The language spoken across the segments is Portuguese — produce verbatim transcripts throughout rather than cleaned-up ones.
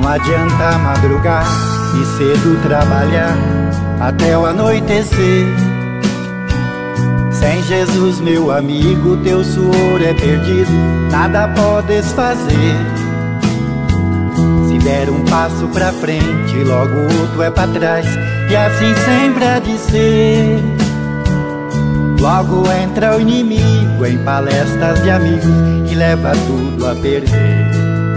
Não adianta madrugar e cedo trabalhar até o anoitecer. Sem Jesus, meu amigo, teu suor é perdido, nada podes fazer. Se der um passo pra frente, logo outro é pra trás, e assim sempre há de ser. Logo entra o inimigo em palestras de amigos e leva tudo a perder.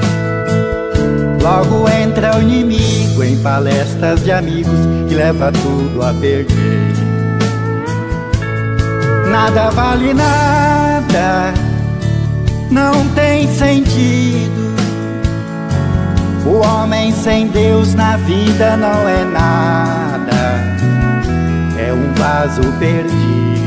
Logo entra o inimigo em palestras de amigos e leva tudo a perder. Nada vale nada, não tem sentido. O homem sem Deus na vida não é nada, é um vaso perdido.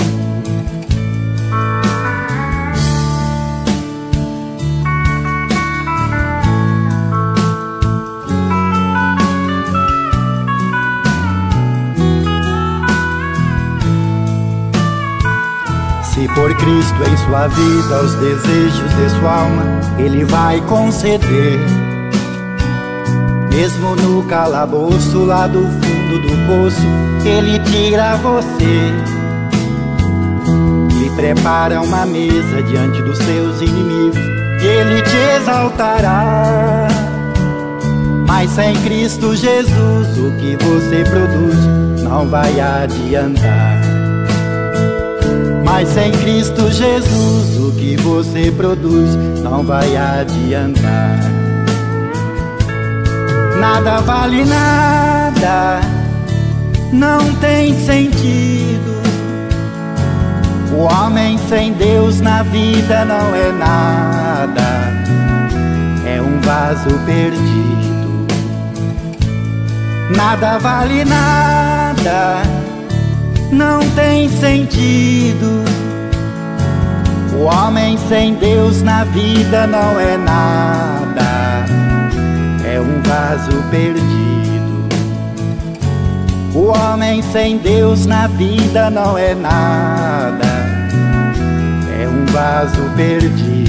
Se por Cristo em sua vida os desejos de sua alma Ele vai conceder, mesmo no calabouço lá do fundo do poço, Ele tira você, lhe prepara uma mesa diante dos seus inimigos, e Ele te exaltará. Mas sem Cristo Jesus o que você produz não vai adiantar. Mas sem Cristo Jesus o que você produz não vai adiantar. Nada vale nada, não tem sentido. O homem sem Deus na vida não é nada, é um vaso perdido. Nada vale nada, não tem sentido. O homem sem Deus na vida não é nada, é um vaso perdido. O homem sem Deus na vida não é nada, é um vaso perdido.